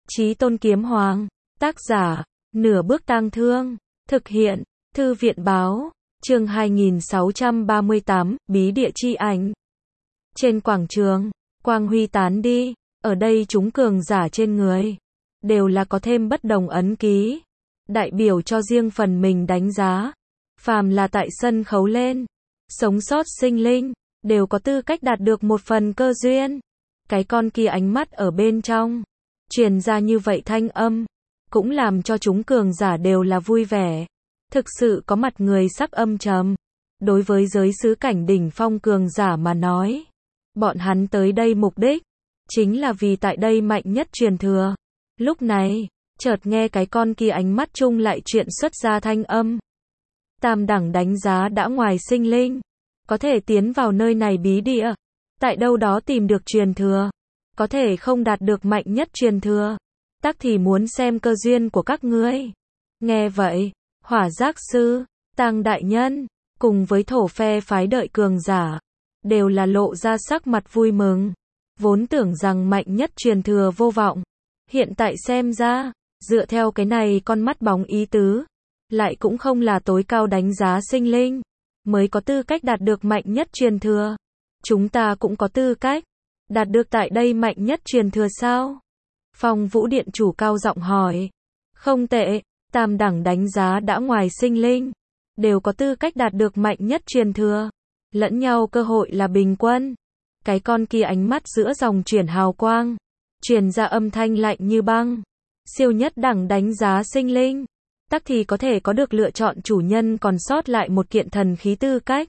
Chí Tôn Kiếm Hoàng. Tác giả, Nửa Bước Tang Thương. Thực hiện, Thư viện Báo. Chương 2638, Bí địa chi ảnh. Trên quảng trường, quang huy tán đi, ở đây chúng cường giả trên người đều là có thêm bất đồng ấn ký, đại biểu cho riêng phần mình đánh giá. Phàm là tại sân khấu lên, sống sót sinh linh, đều có tư cách đạt được một phần cơ duyên. Cái con kia ánh mắt ở bên trong, truyền ra như vậy thanh âm, cũng làm cho chúng cường giả đều là vui vẻ. Thực sự có mặt người sắc âm trầm. Đối với giới xứ cảnh đỉnh phong cường giả mà nói, bọn hắn tới đây mục đích chính là vì tại đây mạnh nhất truyền thừa. Lúc này, chợt nghe cái con kia ánh mắt chung lại chuyện xuất ra thanh âm. Tam đẳng đánh giá đã ngoài sinh linh, có thể tiến vào nơi này bí địa, tại đâu đó tìm được truyền thừa, có thể không đạt được mạnh nhất truyền thừa, tắc thì muốn xem cơ duyên của các ngươi. Nghe vậy, Hỏa Giác Sư, Tang đại nhân, cùng với thổ phe phái đợi cường giả, đều là lộ ra sắc mặt vui mừng. Vốn tưởng rằng mạnh nhất truyền thừa vô vọng, hiện tại xem ra, dựa theo cái này con mắt bóng ý tứ, lại cũng không là tối cao đánh giá sinh linh, mới có tư cách đạt được mạnh nhất truyền thừa. Chúng ta cũng có tư cách đạt được tại đây mạnh nhất truyền thừa sao? Phong Vũ Điện chủ cao giọng hỏi. Không tệ, tam đẳng đánh giá đã ngoài sinh linh, đều có tư cách đạt được mạnh nhất truyền thừa. Lẫn nhau cơ hội là bình quân. Cái con kia ánh mắt giữa dòng chuyển hào quang, truyền ra âm thanh lạnh như băng. Siêu nhất đẳng đánh giá sinh linh, tắc thì có thể có được lựa chọn chủ nhân còn sót lại một kiện thần khí tư cách.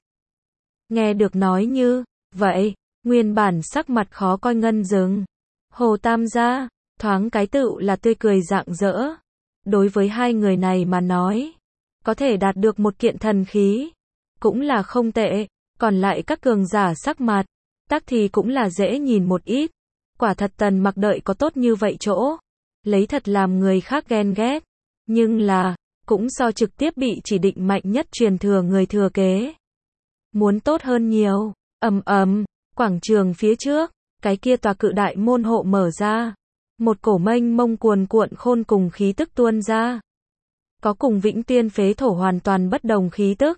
Nghe được nói như vậy, nguyên bản sắc mặt khó coi ngân dừng. Hồ Tam gia, thoáng cái tựu là tươi cười rạng rỡ. Đối với hai người này mà nói, có thể đạt được một kiện thần khí, cũng là không tệ. Còn lại các cường giả sắc mặt, tắc thì cũng là dễ nhìn một ít. Quả thật Tần Mặc đợi có tốt như vậy chỗ, lấy thật làm người khác ghen ghét. Nhưng là, cũng so trực tiếp bị chỉ định mạnh nhất truyền thừa người thừa kế muốn tốt hơn nhiều. Ầm ầm, quảng trường phía trước, cái kia tòa cự đại môn hộ mở ra. Một cổ mênh mông cuồn cuộn khôn cùng khí tức tuôn ra. Có cùng Vĩnh Tiên phế thổ hoàn toàn bất đồng khí tức.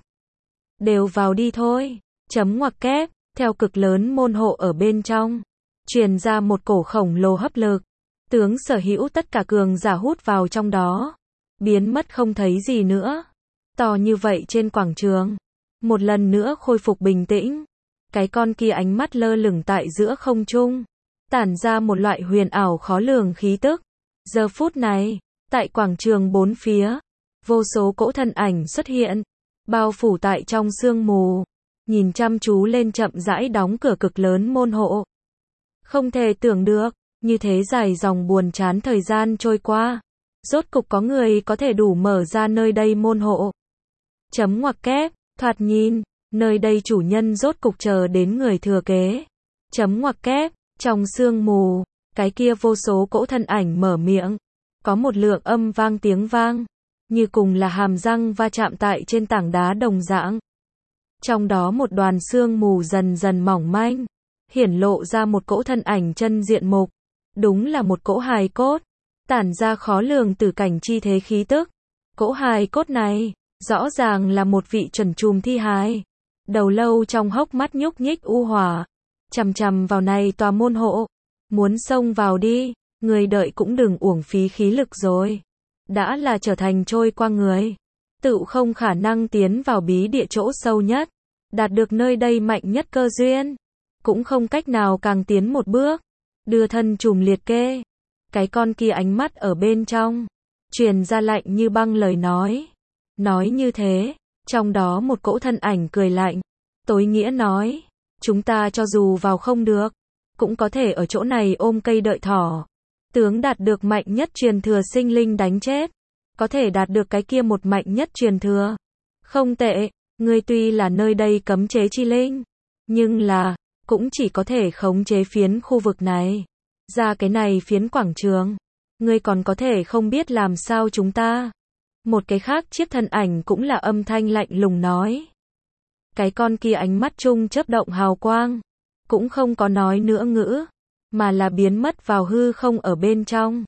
Đều vào đi thôi. Chấm ngoặc kép, theo cực lớn môn hộ ở bên trong, truyền ra một cổ khổng lồ hấp lực. Tướng sở hữu tất cả cường giả hút vào trong đó, biến mất không thấy gì nữa. To như vậy trên quảng trường, một lần nữa khôi phục bình tĩnh. Cái con kia ánh mắt lơ lửng tại giữa không trung, tản ra một loại huyền ảo khó lường khí tức. Giờ phút này, tại quảng trường bốn phía, vô số cỗ thân ảnh xuất hiện, bao phủ tại trong sương mù, nhìn chăm chú lên chậm rãi đóng cửa cực lớn môn hộ. Không thể tưởng được, như thế dài dòng buồn chán thời gian trôi qua, rốt cục có người có thể đủ mở ra nơi đây môn hộ. Chấm ngoặc kép, thoạt nhìn, nơi đây chủ nhân rốt cục chờ đến người thừa kế. Chấm ngoặc kép, trong sương mù, cái kia vô số cỗ thân ảnh mở miệng, có một lượng âm vang tiếng vang, như cùng là hàm răng va chạm tại trên tảng đá đồng dạng. Trong đó một đoàn sương mù dần dần mỏng manh, hiển lộ ra một cỗ thân ảnh chân diện mục, đúng là một cỗ hài cốt, tản ra khó lường tử cảnh chi thế khí tức. Cỗ hài cốt này, rõ ràng là một vị chuẩn trùm thi hài, đầu lâu trong hốc mắt nhúc nhích u hỏa, chằm chằm vào này tòa môn hộ, muốn xông vào đi, người đợi cũng đừng uổng phí khí lực rồi. Đã là trở thành trôi qua người, tự không khả năng tiến vào bí địa chỗ sâu nhất, đạt được nơi đây mạnh nhất cơ duyên, cũng không cách nào càng tiến một bước, đưa thân trùm liệt kê. Cái con kia ánh mắt ở bên trong, truyền ra lạnh như băng lời nói. Nói như thế, trong đó một cỗ thân ảnh cười lạnh, tối nghĩa nói, chúng ta cho dù vào không được, cũng có thể ở chỗ này ôm cây đợi thỏ. Tướng đạt được mạnh nhất truyền thừa sinh linh đánh chết, có thể đạt được cái kia một mạnh nhất truyền thừa. Không tệ, ngươi tuy là nơi đây cấm chế chi linh, nhưng là, cũng chỉ có thể khống chế phiến khu vực này. Ra cái này phiến quảng trường, ngươi còn có thể không biết làm sao chúng ta. Một cái khác chiếc thân ảnh cũng là âm thanh lạnh lùng nói. Cái con kia ánh mắt chung chớp động hào quang, cũng không có nói nữa ngữ, mà là biến mất vào hư không ở bên trong.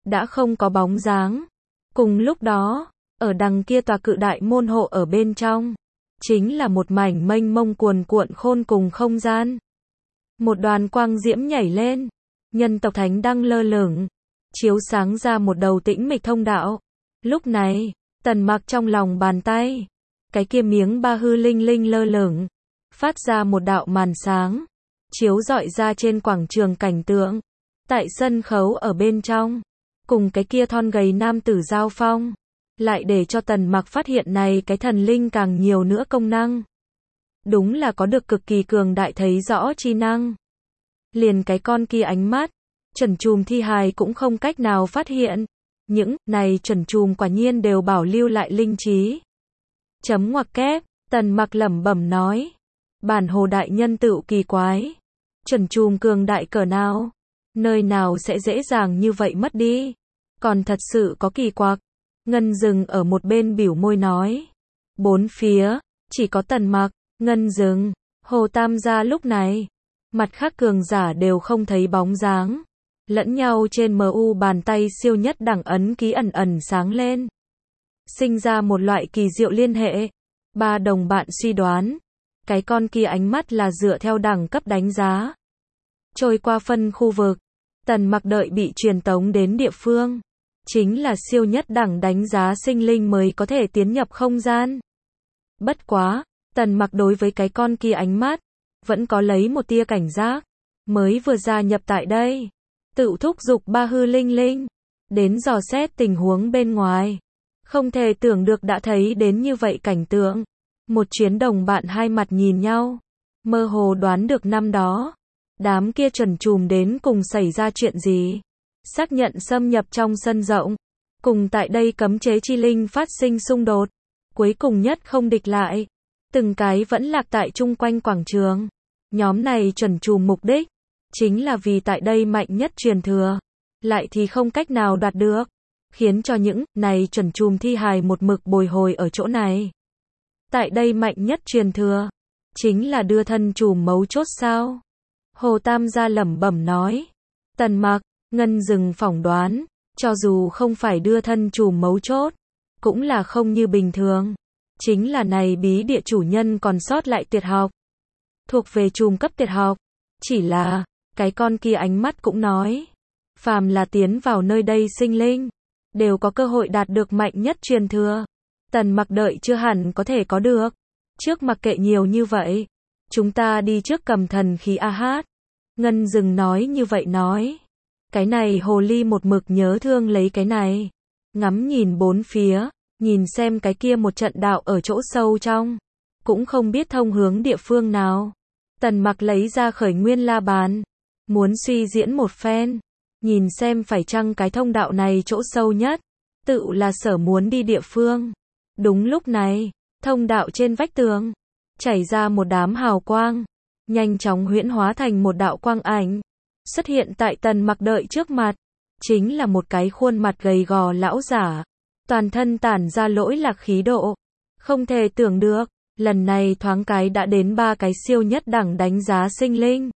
đã không có bóng dáng. Cùng lúc đó, ở đằng kia tòa cự đại môn hộ ở bên trong, chính là một mảnh mênh mông cuồn cuộn khôn cùng không gian. Một đoàn quang diễm nhảy lên, nhân tộc thánh đăng lơ lửng, chiếu sáng ra một đầu tĩnh mịch thông đạo. Lúc này, Tần Mặc trong lòng bàn tay, cái kia miếng ba hư linh linh lơ lửng, phát ra một đạo màn sáng, chiếu rọi ra trên quảng trường cảnh tượng. Tại sân khấu ở bên trong, cùng cái kia thon gầy nam tử giao phong, lại để cho Tần Mặc phát hiện này cái thần linh càng nhiều nữa công năng. Đúng là có được cực kỳ cường đại thấy rõ chi năng. Liền cái con kia ánh mắt, chuẩn chùm thi hài cũng không cách nào phát hiện. Những này chuẩn chùm quả nhiên đều bảo lưu lại linh trí. Chấm ngoặc kép, Tần Mặc lẩm bẩm nói. Bản hồ đại nhân tựu kỳ quái. Chuẩn chùm cường đại cỡ nào? Nơi nào sẽ dễ dàng như vậy mất đi? Còn thật sự có kỳ quặc. Ngân Dừng ở một bên biểu môi nói. Bốn phía, chỉ có Tần Mặc, Ngân Dừng, Hồ Tam gia lúc này. Mặt khác cường giả đều không thấy bóng dáng. Lẫn nhau trên MU bàn tay siêu nhất đẳng ấn ký ẩn ẩn sáng lên. Sinh ra một loại kỳ diệu liên hệ. Ba đồng bạn suy đoán. Cái con kia ánh mắt là dựa theo đẳng cấp đánh giá. Trôi qua phân khu vực. Tần Mặc đợi bị truyền tống đến địa phương. Chính là siêu nhất đẳng đánh giá sinh linh mới có thể tiến nhập không gian. Bất quá, Tần Mặc đối với cái con kia ánh mắt, vẫn có lấy một tia cảnh giác. Mới vừa gia nhập tại đây, tự thúc giục ba hư linh linh, đến dò xét tình huống bên ngoài. Không thể tưởng được đã thấy đến như vậy cảnh tượng. Một chuyến đồng bạn hai mặt nhìn nhau, mơ hồ đoán được năm đó, đám kia chuẩn chùm đến cùng xảy ra chuyện gì. Xác nhận xâm nhập trong sân rộng, cùng tại đây cấm chế chi linh phát sinh xung đột. Cuối cùng nhất không địch lại, từng cái vẫn lạc tại chung quanh quảng trường. Nhóm này chuẩn chùm mục đích, chính là vì tại đây mạnh nhất truyền thừa, lại thì không cách nào đạt được, khiến cho những này chuẩn chùm thi hài một mực bồi hồi ở chỗ này. Tại đây mạnh nhất truyền thừa, chính là đưa thân chùm mấu chốt sao? Hồ Tam gia lẩm bẩm nói. Tần Mặc, Ngân Dừng phỏng đoán, cho dù không phải đưa thân chùm mấu chốt, cũng là không như bình thường. Chính là này bí địa chủ nhân còn sót lại tuyệt học. Thuộc về chùm cấp tuyệt học. Chỉ là, cái con kia ánh mắt cũng nói. Phàm là tiến vào nơi đây sinh linh, đều có cơ hội đạt được mạnh nhất truyền thừa. Tần Mặc đợi chưa hẳn có thể có được. Trước mặc kệ nhiều như vậy, chúng ta đi trước cầm thần khí AH. Ngân Dừng nói như vậy nói. Cái này hồ ly một mực nhớ thương lấy cái này. Ngắm nhìn bốn phía, nhìn xem cái kia một trận đạo ở chỗ sâu trong. Cũng không biết thông hướng địa phương nào. Tần Mặc lấy ra khởi nguyên la bàn. Muốn suy diễn một phen. Nhìn xem phải chăng cái thông đạo này chỗ sâu nhất. Tự là sở muốn đi địa phương. Đúng lúc này, thông đạo trên vách tường. Chảy ra một đám hào quang. Nhanh chóng huyễn hóa thành một đạo quang ảnh. Xuất hiện tại Tần Mặc đợi trước mặt. Chính là một cái khuôn mặt gầy gò lão giả. Toàn thân tản ra lỗi lạc khí độ. Không thể tưởng được, lần này thoáng cái đã đến ba cái siêu nhất đẳng đánh giá sinh linh.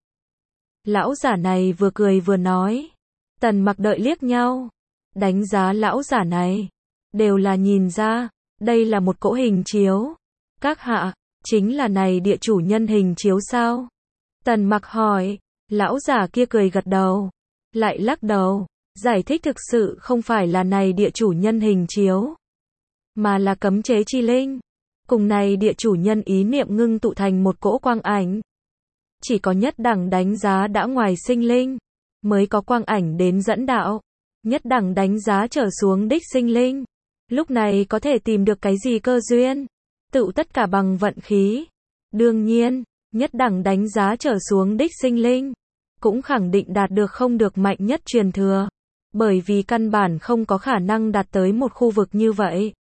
Lão giả này vừa cười vừa nói. Tần Mặc đợi liếc nhau. Đánh giá lão giả này. Đều là nhìn ra, đây là một cỗ hình chiếu. Các hạ, chính là này địa chủ nhân hình chiếu sao? Tần Mặc hỏi. Lão giả kia cười gật đầu. Lại lắc đầu. Giải thích thực sự không phải là này địa chủ nhân hình chiếu. Mà là cấm chế chi linh. Cùng này địa chủ nhân ý niệm ngưng tụ thành một cỗ quang ảnh. Chỉ có nhất đẳng đánh giá đã ngoài sinh linh. Mới có quang ảnh đến dẫn đạo. Nhất đẳng đánh giá trở xuống đích sinh linh. Lúc này có thể tìm được cái gì cơ duyên. Tự tất cả bằng vận khí. Đương nhiên, nhất đẳng đánh giá trở xuống đích sinh linh. Cũng khẳng định đạt được không được mạnh nhất truyền thừa. Bởi vì căn bản không có khả năng đạt tới một khu vực như vậy.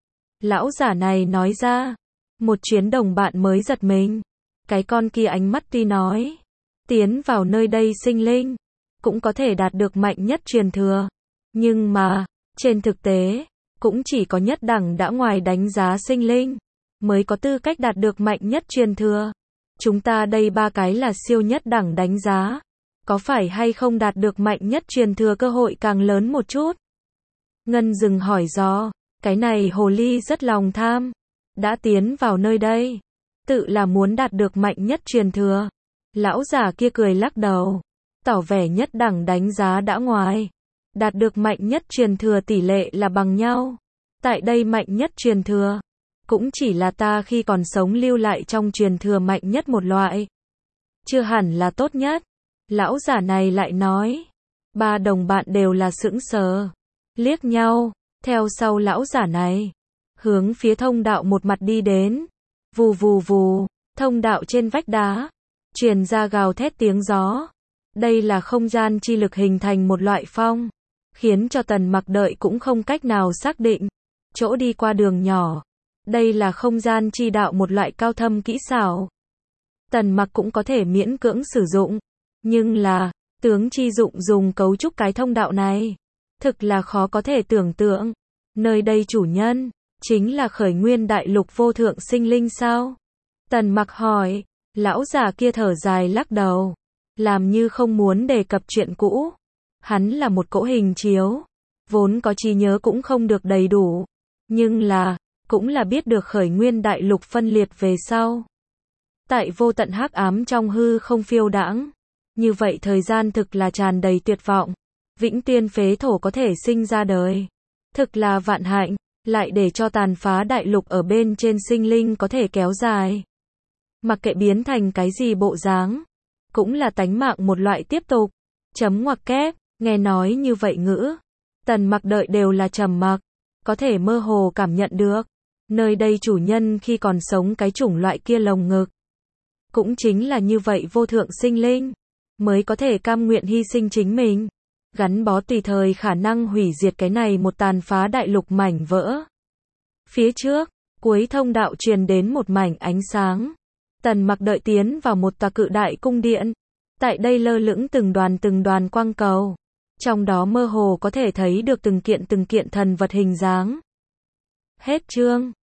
Lão giả này nói ra. Một chuyến đồng bạn mới giật mình. Cái con kia ánh mắt tuy nói. Tiến vào nơi đây sinh linh. Cũng có thể đạt được mạnh nhất truyền thừa. Nhưng mà, trên thực tế, cũng chỉ có nhất đẳng đã ngoài đánh giá sinh linh. Mới có tư cách đạt được mạnh nhất truyền thừa. Chúng ta đây ba cái là siêu nhất đẳng đánh giá. Có phải hay không đạt được mạnh nhất truyền thừa cơ hội càng lớn một chút? Ngân dừng hỏi do, cái này hồ ly rất lòng tham, đã tiến vào nơi đây, tự là muốn đạt được mạnh nhất truyền thừa. Lão giả kia cười lắc đầu, tỏ vẻ nhất đẳng đánh giá đã ngoài. Đạt được mạnh nhất truyền thừa tỷ lệ là bằng nhau. Tại đây mạnh nhất truyền thừa, cũng chỉ là ta khi còn sống lưu lại trong truyền thừa mạnh nhất một loại. Chưa hẳn là tốt nhất. Lão giả này lại nói. Ba đồng bạn đều là sững sờ, liếc nhau, theo sau lão giả này, hướng phía thông đạo một mặt đi đến. Vù vù vù, thông đạo trên vách đá, truyền ra gào thét tiếng gió. Đây là không gian chi lực hình thành một loại phong, khiến cho Tần Mặc đợi cũng không cách nào xác định chỗ đi qua đường nhỏ. Đây là không gian chi đạo một loại cao thâm kỹ xảo. Tần Mặc cũng có thể miễn cưỡng sử dụng, nhưng là tướng chi dụng dùng cấu trúc cái thông đạo này, thực là khó có thể tưởng tượng. Nơi đây chủ nhân chính là khởi nguyên đại lục vô thượng sinh linh sao? Tần Mặc hỏi. Lão già kia thở dài lắc đầu, làm như không muốn đề cập chuyện cũ. Hắn là một cỗ hình chiếu, vốn có trí nhớ cũng không được đầy đủ, nhưng là cũng là biết được khởi nguyên đại lục phân liệt về sau. Tại vô tận hắc ám trong hư không phiêu đãng, như vậy thời gian thực là tràn đầy tuyệt vọng. Vĩnh Tiên phế thổ có thể sinh ra đời, thực là vạn hạnh, lại để cho tàn phá đại lục ở bên trên sinh linh có thể kéo dài. Mặc kệ biến thành cái gì bộ dáng, cũng là tánh mạng một loại tiếp tục. Chấm ngoặc kép, nghe nói như vậy ngữ, Tần Mặc đợi đều là trầm mặc, có thể mơ hồ cảm nhận được, nơi đây chủ nhân khi còn sống cái chủng loại kia lồng ngực. Cũng chính là như vậy vô thượng sinh linh, mới có thể cam nguyện hy sinh chính mình, gắn bó tùy thời khả năng hủy diệt cái này một tàn phá đại lục mảnh vỡ. Phía trước, cuối thông đạo truyền đến một mảnh ánh sáng. Tần Mặc đợi tiến vào một tòa cự đại cung điện. Tại đây lơ lửng từng đoàn quang cầu. Trong đó mơ hồ có thể thấy được từng kiện thần vật hình dáng. Hết chương.